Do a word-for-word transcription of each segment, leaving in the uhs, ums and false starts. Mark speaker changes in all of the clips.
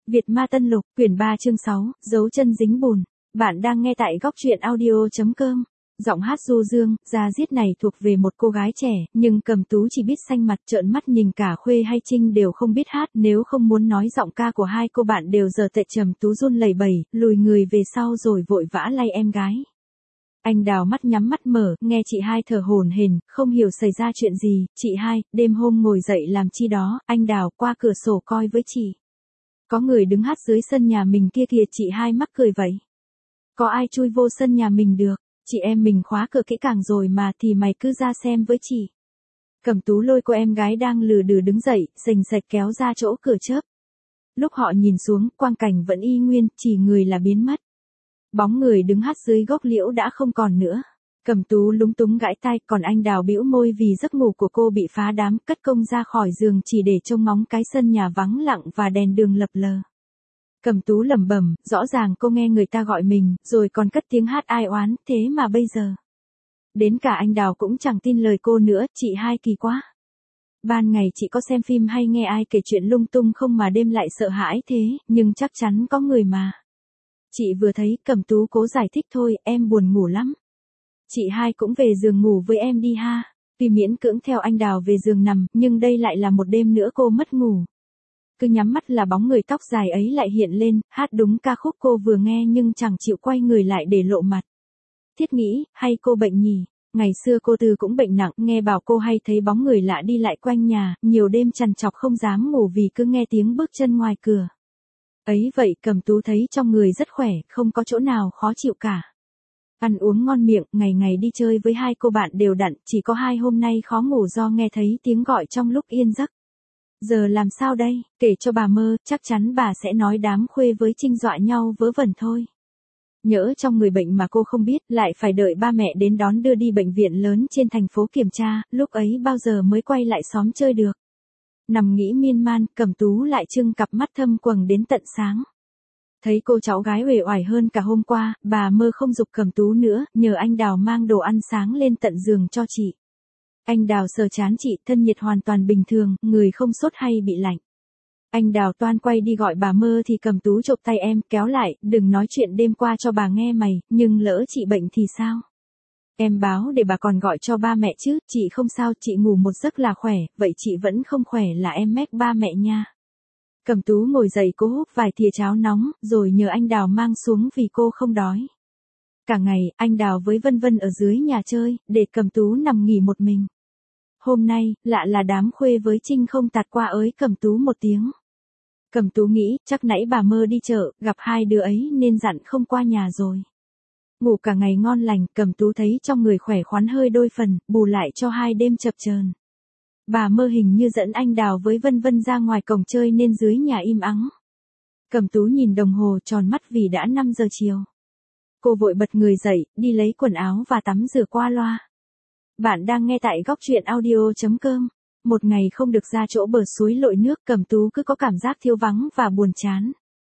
Speaker 1: Việt Ma Tân Lục, quyển ba chương sáu, dấu chân dính bùn. Bạn đang nghe tại góc truyện audio.com. Giọng hát du dương, da diết này thuộc về một cô gái trẻ, nhưng Cẩm Tú chỉ biết xanh mặt trợn mắt nhìn cả Khuê hay Trinh đều không biết hát, nếu không muốn nói giọng ca của hai cô bạn đều giờ tệ. Trầm Tú run lẩy bẩy, lùi người về sau rồi vội vã lay em gái. Anh Đào mắt nhắm mắt mở, nghe chị hai thở hổn hển, không hiểu xảy ra chuyện gì. Chị hai, đêm hôm ngồi dậy làm chi đó? Anh Đào qua cửa sổ coi với chị. Có người đứng hát dưới sân nhà mình kia kìa. Chị hai mắc cười vậy. Có ai chui vô sân nhà mình được? Chị em mình khóa cửa kỹ càng rồi mà, thì mày cứ ra xem với chị. Cẩm Tú lôi cô em gái đang lừ đừ đứng dậy, sành sạch kéo ra chỗ cửa chớp. Lúc họ nhìn xuống, quang cảnh vẫn y nguyên, chỉ người là biến mất. Bóng người đứng hát dưới gốc liễu đã không còn nữa. Cẩm Tú lúng túng gãi tai, còn anh Đào bĩu môi vì giấc ngủ của cô bị phá đám, cất công ra khỏi giường chỉ để trông ngóng cái sân nhà vắng lặng và đèn đường lập lờ. Cẩm Tú lẩm bẩm, rõ ràng cô nghe người ta gọi mình, rồi còn cất tiếng hát ai oán, thế mà bây giờ. Đến cả anh Đào cũng chẳng tin lời cô nữa. Chị hai kỳ quá. Ban ngày chị có xem phim hay nghe ai kể chuyện lung tung không mà đêm lại sợ hãi thế, nhưng chắc chắn có người mà. Chị vừa thấy. Cẩm Tú cố giải thích thôi, em buồn ngủ lắm. Chị hai cũng về giường ngủ với em đi ha. Vì miễn cưỡng theo anh Đào về giường nằm, nhưng đây lại là một đêm nữa cô mất ngủ. Cứ nhắm mắt là bóng người tóc dài ấy lại hiện lên, hát đúng ca khúc cô vừa nghe nhưng chẳng chịu quay người lại để lộ mặt. Thiết nghĩ, hay cô bệnh nhỉ? Ngày xưa cô Từ cũng bệnh nặng, nghe bảo cô hay thấy bóng người lạ đi lại quanh nhà, nhiều đêm trằn trọc không dám ngủ vì cứ nghe tiếng bước chân ngoài cửa. Ấy vậy Cẩm Tú thấy trong người rất khỏe, không có chỗ nào khó chịu cả. Ăn uống ngon miệng, ngày ngày đi chơi với hai cô bạn đều đặn, chỉ có hai hôm nay khó ngủ do nghe thấy tiếng gọi trong lúc yên giấc. Giờ làm sao đây? Kể cho bà Mơ, chắc chắn bà sẽ nói đám Khuê với Trinh dọa nhau vớ vẩn thôi. Nhỡ trong người bệnh mà cô không biết, lại phải đợi ba mẹ đến đón đưa đi bệnh viện lớn trên thành phố kiểm tra, lúc ấy bao giờ mới quay lại xóm chơi được. Nằm nghĩ miên man, Cẩm Tú lại trưng cặp mắt thâm quầng đến tận sáng. Thấy cô cháu gái uể oải hơn cả hôm qua, bà Mơ không giục Cẩm Tú nữa, nhờ anh Đào mang đồ ăn sáng lên tận giường cho chị. Anh Đào sờ trán chị, thân nhiệt hoàn toàn bình thường, người không sốt hay bị lạnh. Anh Đào toan quay đi gọi bà Mơ thì Cẩm Tú chộp tay em, kéo lại, đừng nói chuyện đêm qua cho bà nghe mày, nhưng lỡ chị bệnh thì sao? Em báo để bà còn gọi cho ba mẹ chứ, chị không sao, chị ngủ một giấc là khỏe, vậy chị vẫn không khỏe là em mách ba mẹ nha. Cẩm Tú ngồi dậy cố húp vài thìa cháo nóng, rồi nhờ anh Đào mang xuống vì cô không đói. Cả ngày, anh Đào với Vân Vân ở dưới nhà chơi, để Cẩm Tú nằm nghỉ một mình. Hôm nay, lạ là đám Khuê với Trinh không tạt qua ới Cẩm Tú một tiếng. Cẩm Tú nghĩ, chắc nãy bà Mơ đi chợ, gặp hai đứa ấy nên dặn không qua nhà rồi. Ngủ cả ngày ngon lành, Cẩm Tú thấy trong người khỏe khoắn hơi đôi phần, bù lại cho hai đêm chập chờn. Bà Mơ hình như dẫn anh Đào với Vân Vân ra ngoài cổng chơi nên dưới nhà im ắng. Cẩm Tú nhìn đồng hồ tròn mắt vì đã năm giờ chiều. Cô vội bật người dậy, đi lấy quần áo và tắm rửa qua loa. Bạn đang nghe tại góc truyện audio.com. Một ngày không được ra chỗ bờ suối lội nước, Cẩm Tú cứ có cảm giác thiếu vắng và buồn chán.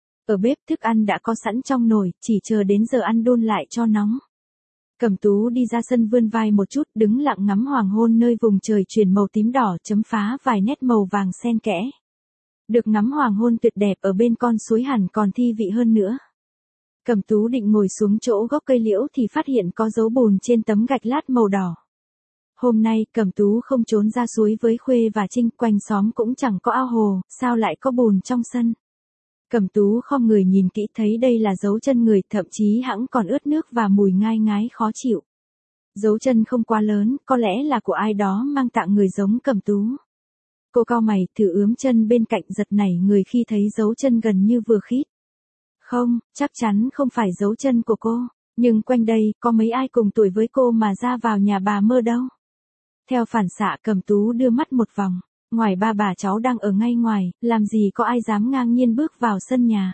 Speaker 1: Ở bếp thức ăn đã có sẵn trong nồi, chỉ chờ đến giờ ăn đun lại cho nóng. Cẩm Tú đi ra sân vươn vai một chút, đứng lặng ngắm hoàng hôn nơi vùng trời chuyển màu tím đỏ chấm phá vài nét màu vàng xen kẽ. Được ngắm hoàng hôn tuyệt đẹp ở bên con suối hẳn còn thi vị hơn nữa. Cẩm Tú định ngồi xuống chỗ gốc cây liễu thì phát hiện có dấu bùn trên tấm gạch lát màu đỏ. Hôm nay, Cẩm Tú không trốn ra suối với Khuê và Trinh, quanh xóm cũng chẳng có ao hồ, sao lại có bùn trong sân. Cẩm Tú khom người nhìn kỹ thấy đây là dấu chân người, thậm chí hẵng còn ướt nước và mùi ngai ngái khó chịu. Dấu chân không quá lớn, có lẽ là của ai đó mang tặng người giống Cẩm Tú. Cô cau mày, thử ướm chân bên cạnh, giật nảy người khi thấy dấu chân gần như vừa khít. Không, chắc chắn không phải dấu chân của cô, nhưng quanh đây, có mấy ai cùng tuổi với cô mà ra vào nhà bà Mơ đâu. Theo phản xạ Cẩm Tú đưa mắt một vòng, ngoài ba bà cháu đang ở ngay ngoài, làm gì có ai dám ngang nhiên bước vào sân nhà.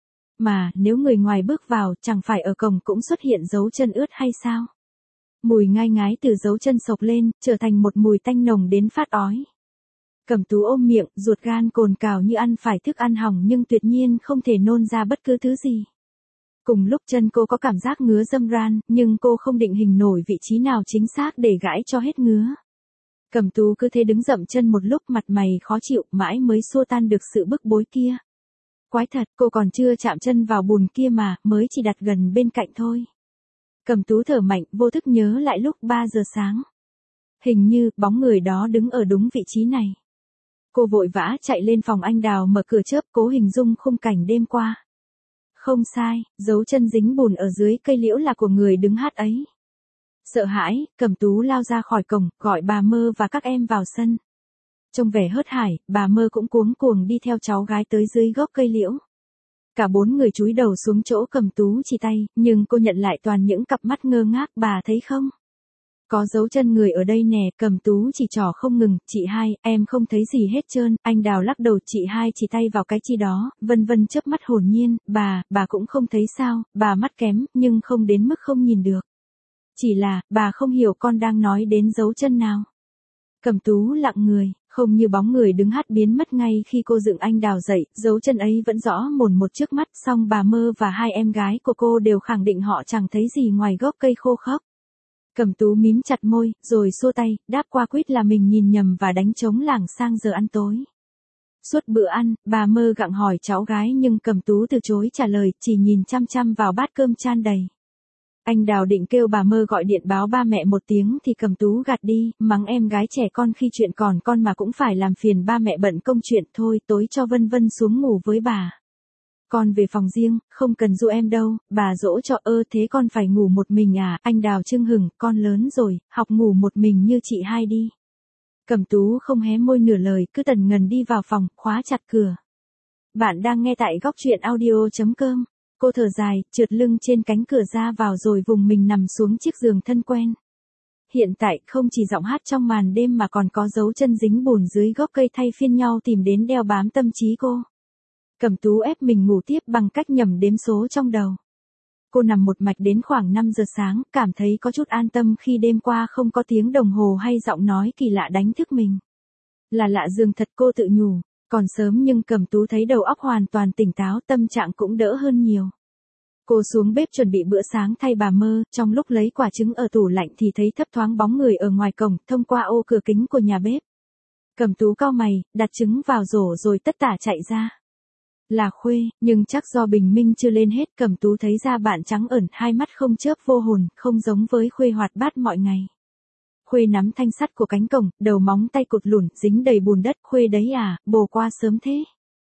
Speaker 1: Mà, nếu người ngoài bước vào, chẳng phải ở cổng cũng xuất hiện dấu chân ướt hay sao? Mùi ngai ngái từ dấu chân sộc lên, trở thành một mùi tanh nồng đến phát ói. Cẩm Tú ôm miệng, ruột gan cồn cào như ăn phải thức ăn hỏng nhưng tuyệt nhiên không thể nôn ra bất cứ thứ gì. Cùng lúc chân cô có cảm giác ngứa râm ran, nhưng cô không định hình nổi vị trí nào chính xác để gãi cho hết ngứa. Cẩm Tú cứ thế đứng dậm chân một lúc, mặt mày khó chịu, mãi mới xua tan được sự bức bối kia. Quái thật, cô còn chưa chạm chân vào bùn kia mà, mới chỉ đặt gần bên cạnh thôi. Cẩm Tú thở mạnh, vô thức nhớ lại lúc ba giờ sáng. Hình như, bóng người đó đứng ở đúng vị trí này. Cô vội vã chạy lên phòng anh Đào mở cửa chớp cố hình dung khung cảnh đêm qua. Không sai, dấu chân dính bùn ở dưới cây liễu là của người đứng hát ấy. Sợ hãi, Cẩm Tú lao ra khỏi cổng, gọi bà Mơ và các em vào sân. Trông vẻ hớt hải, bà Mơ cũng cuống cuồng đi theo cháu gái tới dưới gốc cây liễu. Cả bốn người chúi đầu xuống chỗ Cẩm Tú chỉ tay, nhưng cô nhận lại toàn những cặp mắt ngơ ngác, bà thấy không? Có dấu chân người ở đây nè, Cẩm Tú chỉ trỏ không ngừng, chị hai, em không thấy gì hết trơn, anh Đào lắc đầu, chị hai chỉ tay vào cái chi đó, vân vân chớp mắt hồn nhiên, bà, bà cũng không thấy sao, bà mắt kém, nhưng không đến mức không nhìn được. Chỉ là, bà không hiểu con đang nói đến dấu chân nào. Cẩm Tú lặng người, không như bóng người đứng hát biến mất ngay khi cô dựng anh Đào dậy, dấu chân ấy vẫn rõ mồn một trước mắt, song bà Mơ và hai em gái của cô đều khẳng định họ chẳng thấy gì ngoài gốc cây khô khốc. Cẩm Tú mím chặt môi, rồi xua tay, đáp qua quýt là mình nhìn nhầm và đánh trống lảng sang giờ ăn tối. Suốt bữa ăn, bà Mơ gặng hỏi cháu gái nhưng Cẩm Tú từ chối trả lời, chỉ nhìn chăm chăm vào bát cơm chan đầy. Anh Đào định kêu bà Mơ gọi điện báo ba mẹ một tiếng thì Cẩm Tú gạt đi, mắng em gái trẻ con khi chuyện còn con mà cũng phải làm phiền ba mẹ bận công chuyện, thôi tối cho Vân Vân xuống ngủ với bà. Con về phòng riêng, không cần dụ em đâu, bà dỗ cho. Ơ thế con phải ngủ một mình à? Anh Đào chưng hửng, con lớn rồi, học ngủ một mình như chị hai đi. Cẩm Tú không hé môi nửa lời, cứ tần ngần đi vào phòng, khóa chặt cửa. Bạn đang nghe tại góc truyện audio chấm com. Cô thở dài, trượt lưng trên cánh cửa ra vào rồi vùng mình nằm xuống chiếc giường thân quen. Hiện tại không chỉ giọng hát trong màn đêm mà còn có dấu chân dính bùn dưới gốc cây thay phiên nhau tìm đến đeo bám tâm trí cô. Cẩm Tú ép mình ngủ tiếp bằng cách nhẩm đếm số trong đầu. Cô nằm một mạch đến khoảng năm giờ sáng, cảm thấy có chút an tâm khi đêm qua không có tiếng đồng hồ hay giọng nói kỳ lạ đánh thức mình. Là lạ giường thật, cô tự nhủ. Còn sớm nhưng Cẩm Tú thấy đầu óc hoàn toàn tỉnh táo, tâm trạng cũng đỡ hơn nhiều. Cô xuống bếp chuẩn bị bữa sáng thay bà Mơ, trong lúc lấy quả trứng ở tủ lạnh thì thấy thấp thoáng bóng người ở ngoài cổng, thông qua ô cửa kính của nhà bếp. Cẩm Tú cau mày, đặt trứng vào rổ rồi tất tả chạy ra. Là Khuê, nhưng chắc do bình minh chưa lên hết, Cẩm Tú thấy da bạn trắng ẩn, hai mắt không chớp vô hồn, không giống với Khuê hoạt bát mọi ngày. Khuê nắm thanh sắt của cánh cổng, đầu móng tay cụt lủn, dính đầy bùn đất. Khuê đấy à, bồ qua sớm thế.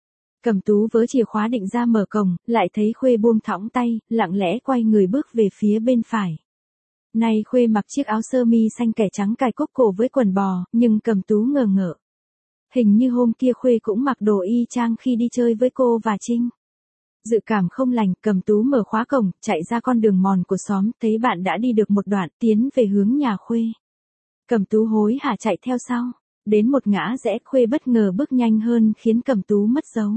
Speaker 1: Cẩm Tú vớ chìa khóa định ra mở cổng, lại thấy Khuê buông thõng tay, lặng lẽ quay người bước về phía bên phải. Nay Khuê mặc chiếc áo sơ mi xanh kẻ trắng cài cúc cổ với quần bò, nhưng Cẩm Tú ngờ ngợ. Hình như hôm kia Khuê cũng mặc đồ y chang khi đi chơi với cô và Trinh. Dự cảm không lành, Cẩm Tú mở khóa cổng, chạy ra con đường mòn của xóm, thấy bạn đã đi được một đoạn, tiến về hướng nhà Khuê. Cẩm Tú hối hả chạy theo sau. Đến một ngã rẽ, Khuê bất ngờ bước nhanh hơn khiến Cẩm Tú mất dấu.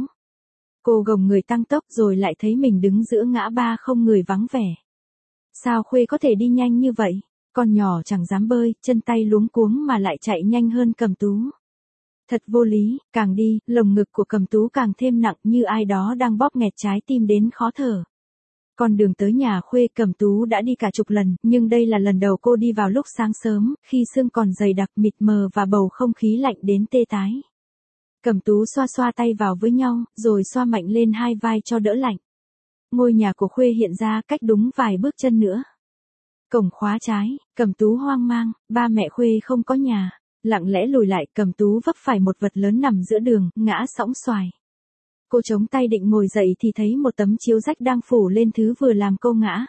Speaker 1: Cô gồng người tăng tốc rồi lại thấy mình đứng giữa ngã ba không người vắng vẻ. Sao Khuê có thể đi nhanh như vậy? Con nhỏ chẳng dám bơi, chân tay luống cuống mà lại chạy nhanh hơn Cẩm Tú. Thật vô lý, càng đi, lồng ngực của Cẩm Tú càng thêm nặng như ai đó đang bóp nghẹt trái tim đến khó thở. Con đường tới nhà Khuê Cẩm Tú đã đi cả chục lần, nhưng đây là lần đầu cô đi vào lúc sáng sớm, khi sương còn dày đặc mịt mờ và bầu không khí lạnh đến tê tái. Cẩm Tú xoa xoa tay vào với nhau, rồi xoa mạnh lên hai vai cho đỡ lạnh. Ngôi nhà của Khuê hiện ra cách đúng vài bước chân nữa. Cổng khóa trái, Cẩm Tú hoang mang, ba mẹ Khuê không có nhà. Lặng lẽ lùi lại, Cẩm Tú vấp phải một vật lớn nằm giữa đường, ngã sõng xoài. Cô chống tay định ngồi dậy thì thấy một tấm chiếu rách đang phủ lên thứ vừa làm cô ngã.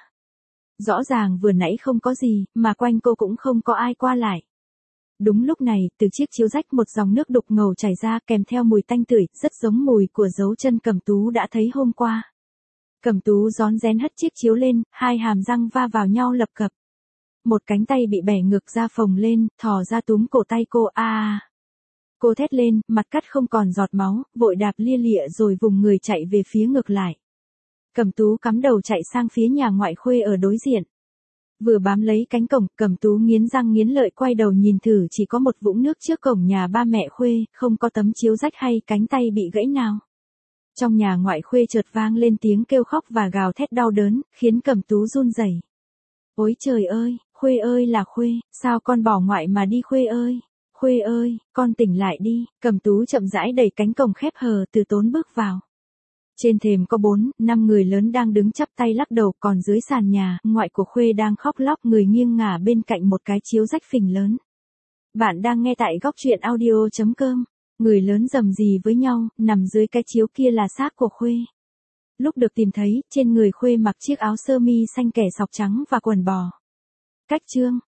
Speaker 1: Rõ ràng vừa nãy không có gì, mà quanh cô cũng không có ai qua lại. Đúng lúc này, từ chiếc chiếu rách một dòng nước đục ngầu chảy ra kèm theo mùi tanh tưởi, rất giống mùi của dấu chân Cẩm Tú đã thấy hôm qua. Cẩm Tú rón rén hất chiếc chiếu lên, hai hàm răng va vào nhau lập cập. Một cánh tay bị bẻ ngược ra phồng lên, thò ra túm cổ tay cô. A à. Cô thét lên, mặt cắt không còn giọt máu, vội đạp lia lịa rồi vùng người chạy về phía ngược lại. Cẩm Tú cắm đầu chạy sang phía nhà ngoại Khuê ở đối diện. Vừa bám lấy cánh cổng, Cẩm Tú nghiến răng nghiến lợi quay đầu nhìn thử, chỉ có một vũng nước trước cổng nhà ba mẹ Khuê, không có tấm chiếu rách hay cánh tay bị gãy nào. Trong nhà ngoại Khuê chợt vang lên tiếng kêu khóc và gào thét đau đớn, khiến Cẩm Tú run rẩy. Ôi trời ơi, Khuê ơi là Khuê, sao con bỏ ngoại mà đi Khuê ơi? Khuê ơi, con tỉnh lại đi. Cẩm Tú chậm rãi đẩy cánh cổng khép hờ từ tốn bước vào. Trên thềm có bốn, năm người lớn đang đứng chắp tay lắc đầu, còn dưới sàn nhà, ngoại của Khuê đang khóc lóc, người nghiêng ngả bên cạnh một cái chiếu rách phình lớn. Bạn đang nghe tại góc truyện audio.com. Người lớn rầm rì với nhau, nằm dưới cái chiếu kia là xác của Khuê. Lúc được tìm thấy, trên người Khuê mặc chiếc áo sơ mi xanh kẻ sọc trắng và quần bò. Cách chương,